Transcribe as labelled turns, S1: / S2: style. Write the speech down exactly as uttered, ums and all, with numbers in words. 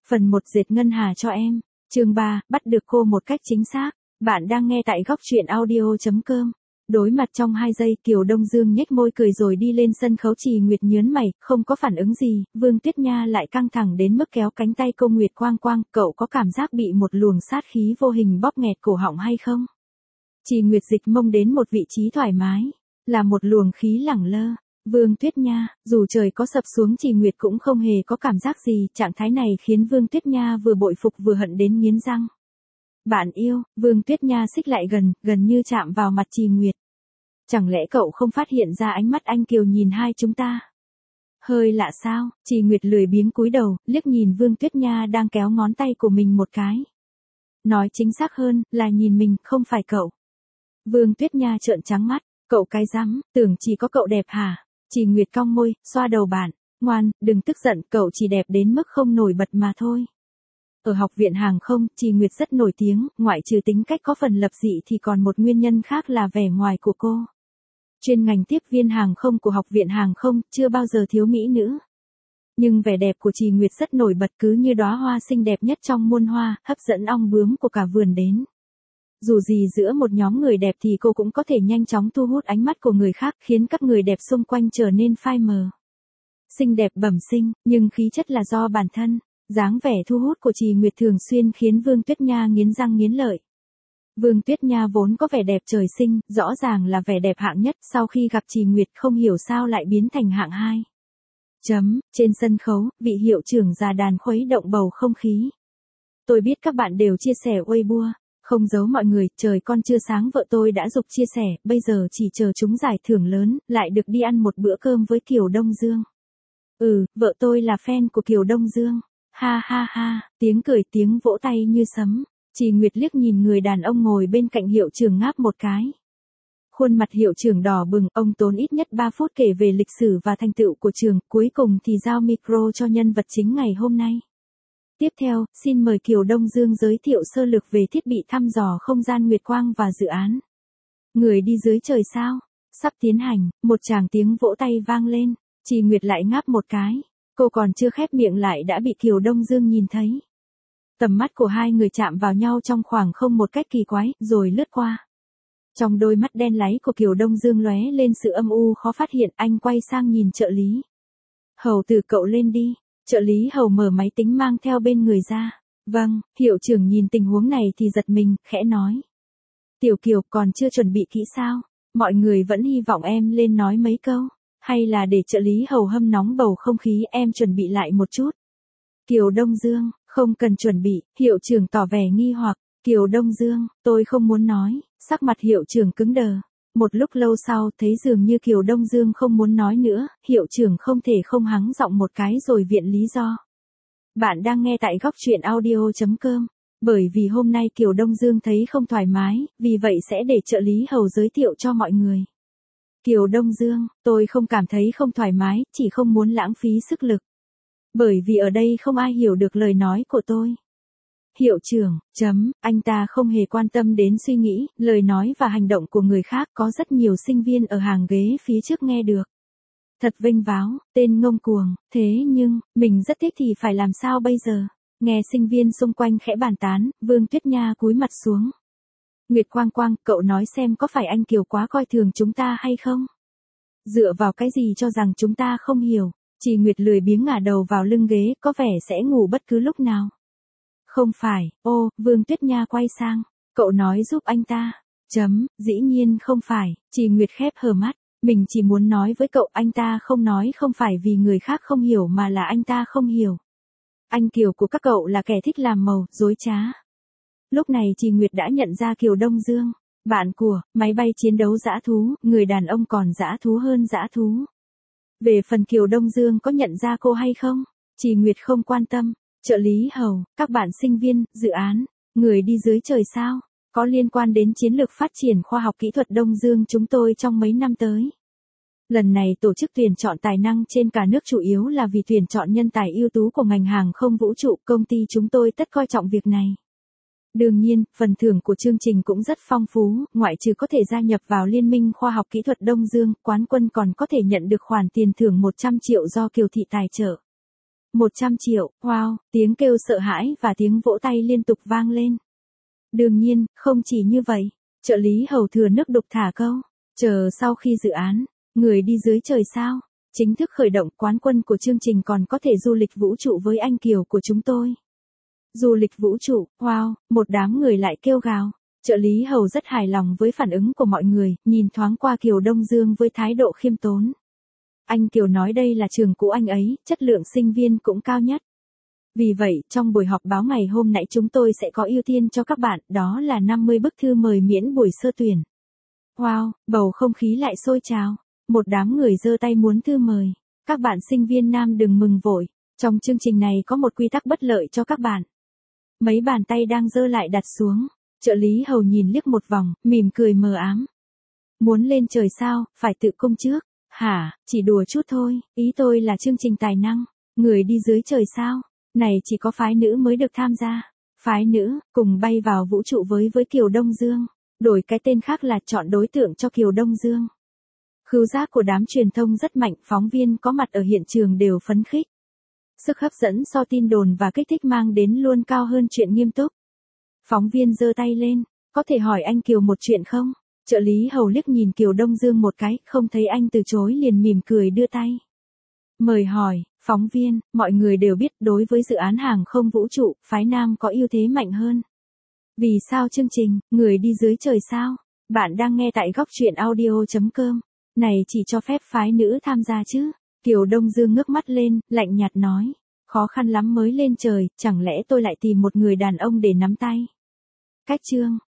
S1: Phần một dệt ngân hà cho em. Chương ba, bắt được cô một cách chính xác. Bạn đang nghe tại góc truyện audio chấm com. Đối mặt trong hai giây, Kiều Đông Dương nhếch môi cười rồi đi lên sân khấu. Trì Nguyệt nhớn mày, không có phản ứng gì. Vương Tuyết Nha lại căng thẳng đến mức kéo cánh tay cô. Nguyệt Quang Quang, cậu có cảm giác bị một luồng sát khí vô hình bóp nghẹt cổ họng hay không? Trì Nguyệt dịch mông đến một vị trí thoải mái, là một luồng khí lẳng lơ. Vương Tuyết Nha, dù trời có sập xuống Trì Nguyệt cũng không hề có cảm giác gì. Trạng thái này khiến Vương Tuyết Nha vừa bội phục vừa hận đến nghiến răng. Bạn yêu. Vương Tuyết Nha xích lại gần, gần như chạm vào mặt Trì Nguyệt. Chẳng lẽ cậu không phát hiện ra ánh mắt anh kiều nhìn hai chúng ta? Hơi lạ sao? Trì Nguyệt lười biếng cúi đầu, liếc nhìn Vương Tuyết Nha đang kéo ngón tay của mình một cái. Nói chính xác hơn, là nhìn mình, không phải cậu. Vương Tuyết Nha trợn trắng mắt. Cậu cái rắm, tưởng chỉ có cậu đẹp hả? Trì Nguyệt cong môi, xoa đầu bạn. Ngoan, đừng tức giận, cậu chỉ đẹp đến mức không nổi bật mà thôi. Ở học viện hàng không, Trì Nguyệt rất nổi tiếng, ngoại trừ tính cách có phần lập dị thì còn một nguyên nhân khác là vẻ ngoài của cô. Chuyên ngành tiếp viên hàng không của học viện hàng không, chưa bao giờ thiếu mỹ nữ. Nhưng vẻ đẹp của Trì Nguyệt rất nổi bật, cứ như đóa hoa xinh đẹp nhất trong muôn hoa, hấp dẫn ong bướm của cả vườn đến. Dù gì giữa một nhóm người đẹp thì cô cũng có thể nhanh chóng thu hút ánh mắt của người khác, khiến các người đẹp xung quanh trở nên phai mờ. Xinh đẹp bẩm sinh, nhưng khí chất là do bản thân. Dáng vẻ thu hút của Trì Nguyệt thường xuyên khiến Vương Tuyết Nha nghiến răng nghiến lợi. Vương Tuyết Nha vốn có vẻ đẹp trời sinh, rõ ràng là vẻ đẹp hạng nhất, sau khi gặp Trì Nguyệt không hiểu sao lại biến thành hạng hai. Chấm, trên sân khấu, vị hiệu trưởng già đàn khuấy động bầu không khí. Tôi biết các bạn đều chia sẻ Weibo, không giấu mọi người, trời con chưa sáng vợ tôi đã giục chia sẻ, bây giờ chỉ chờ chúng giải thưởng lớn, lại được đi ăn một bữa cơm với Kiều Đông Dương. Ừ, vợ tôi là fan của Kiều Đông Dương. Ha ha ha, tiếng cười tiếng vỗ tay như sấm. Trì Nguyệt liếc nhìn người đàn ông ngồi bên cạnh hiệu trưởng ngáp một cái. Khuôn mặt hiệu trưởng đỏ bừng, ông tốn ít nhất ba phút kể về lịch sử và thành tựu của trường, cuối cùng thì giao micro cho nhân vật chính ngày hôm nay. Tiếp theo, xin mời Kiều Đông Dương giới thiệu sơ lược về thiết bị thăm dò không gian Nguyệt Quang và dự án Người đi dưới trời sao sắp tiến hành. Một tràng tiếng vỗ tay vang lên. Trì Nguyệt lại ngáp một cái. Cô còn chưa khép miệng lại đã bị Kiều Đông Dương nhìn thấy. Tầm mắt của hai người chạm vào nhau trong khoảng không một cách kỳ quái, rồi lướt qua. Trong đôi mắt đen láy của Kiều Đông Dương lóe lên sự âm u khó phát hiện, anh quay sang nhìn trợ lý. Hầu từ cậu lên đi. Trợ lý Hầu mở máy tính mang theo bên người ra. Vâng, hiệu trưởng nhìn tình huống này thì giật mình, khẽ nói. Tiểu Kiều còn chưa chuẩn bị kỹ sao? Mọi người vẫn hy vọng em lên nói mấy câu. Hay là để trợ lý Hầu hâm nóng bầu không khí, em chuẩn bị lại một chút. Kiều Đông Dương, không cần chuẩn bị, hiệu trưởng tỏ vẻ nghi hoặc. Kiều Đông Dương, tôi không muốn nói. Sắc mặt hiệu trưởng cứng đờ. Một lúc lâu sau, thấy dường như Kiều Đông Dương không muốn nói nữa, hiệu trưởng không thể không hắng giọng một cái rồi viện lý do. Bạn đang nghe tại góc truyện audio chấm com. Bởi vì hôm nay Kiều Đông Dương thấy không thoải mái, vì vậy sẽ để trợ lý Hầu giới thiệu cho mọi người. Kiều Đông Dương, tôi không cảm thấy không thoải mái, chỉ không muốn lãng phí sức lực. Bởi vì ở đây không ai hiểu được lời nói của tôi. Hiệu trưởng, chấm, anh ta không hề quan tâm đến suy nghĩ, lời nói và hành động của người khác, có rất nhiều sinh viên ở hàng ghế phía trước nghe được. Thật vênh váo, tên ngông cuồng, thế nhưng, mình rất thích thì phải làm sao bây giờ? Nghe sinh viên xung quanh khẽ bàn tán, Vương Tuyết Nha cúi mặt xuống. Nguyệt Quang Quang, cậu nói xem có phải anh Kiều quá coi thường chúng ta hay không? Dựa vào cái gì cho rằng chúng ta không hiểu? Trì Nguyệt lười biếng ngả đầu vào lưng ghế, có vẻ sẽ ngủ bất cứ lúc nào. Không phải, ô, Vương Tuyết Nha quay sang. Cậu nói giúp anh ta. Chấm, dĩ nhiên không phải. Trì Nguyệt khép hờ mắt. Mình chỉ muốn nói với cậu, anh ta không nói không phải vì người khác không hiểu mà là anh ta không hiểu. Anh Kiều của các cậu là kẻ thích làm màu, dối trá. Lúc này Trì Nguyệt đã nhận ra Kiều Đông Dương. Bạn của, máy bay chiến đấu dã thú, người đàn ông còn dã thú hơn dã thú. Về phần Kiều Đông Dương có nhận ra cô hay không? Trì Nguyệt không quan tâm. Trợ lý Hầu, các bạn sinh viên, dự án, người đi dưới trời sao, có liên quan đến chiến lược phát triển khoa học kỹ thuật Đông Dương chúng tôi trong mấy năm tới. Lần này tổ chức tuyển chọn tài năng trên cả nước chủ yếu là vì tuyển chọn nhân tài ưu tú của ngành hàng không vũ trụ, công ty chúng tôi tất coi trọng việc này. Đương nhiên, phần thưởng của chương trình cũng rất phong phú, ngoại trừ có thể gia nhập vào Liên minh Khoa học Kỹ thuật Đông Dương, quán quân còn có thể nhận được khoản tiền thưởng một trăm triệu do Kiều Thị tài trợ. một trăm triệu, wow, tiếng kêu sợ hãi và tiếng vỗ tay liên tục vang lên. Đương nhiên, không chỉ như vậy, trợ lý Hầu thừa nước đục thả câu, chờ sau khi dự án, người đi dưới trời sao, chính thức khởi động, quán quân của chương trình còn có thể du lịch vũ trụ với anh Kiều của chúng tôi. Du lịch vũ trụ, wow, một đám người lại kêu gào. Trợ lý Hầu rất hài lòng với phản ứng của mọi người, nhìn thoáng qua Kiều Đông Dương với thái độ khiêm tốn. Anh Kiều nói đây là trường cũ anh ấy, chất lượng sinh viên cũng cao nhất. Vì vậy, trong buổi họp báo ngày hôm nãy chúng tôi sẽ có ưu tiên cho các bạn, đó là năm mươi bức thư mời miễn buổi sơ tuyển. Wow, bầu không khí lại sôi trào. Một đám người giơ tay muốn thư mời. Các bạn sinh viên nam đừng mừng vội. Trong chương trình này có một quy tắc bất lợi cho các bạn. Mấy bàn tay đang giơ lại đặt xuống. Trợ lý Hầu nhìn liếc một vòng, mỉm cười mờ ám. Muốn lên trời sao, phải tự công trước. Hả, chỉ đùa chút thôi, ý tôi là chương trình tài năng. Người đi dưới trời sao, này chỉ có phái nữ mới được tham gia. Phái nữ, cùng bay vào vũ trụ với với Kiều Đông Dương. Đổi cái tên khác là chọn đối tượng cho Kiều Đông Dương. Khứu giác của đám truyền thông rất mạnh, phóng viên có mặt ở hiện trường đều phấn khích. Sức hấp dẫn so tin đồn và kích thích mang đến luôn cao hơn chuyện nghiêm túc. Phóng viên giơ tay lên, có thể hỏi anh Kiều một chuyện không? Trợ lý Hầu liếc nhìn Kiều Đông Dương một cái, không thấy anh từ chối liền mỉm cười đưa tay. Mời hỏi, phóng viên, mọi người đều biết đối với dự án hàng không vũ trụ, phái nam có ưu thế mạnh hơn. Vì sao chương trình, người đi dưới trời sao? Bạn đang nghe tại góc truyện audio chấm com. Này chỉ cho phép phái nữ tham gia chứ? Kiều Đông Dương ngước mắt lên, lạnh nhạt nói. Khó khăn lắm mới lên trời, chẳng lẽ tôi lại tìm một người đàn ông để nắm tay? Cách chương.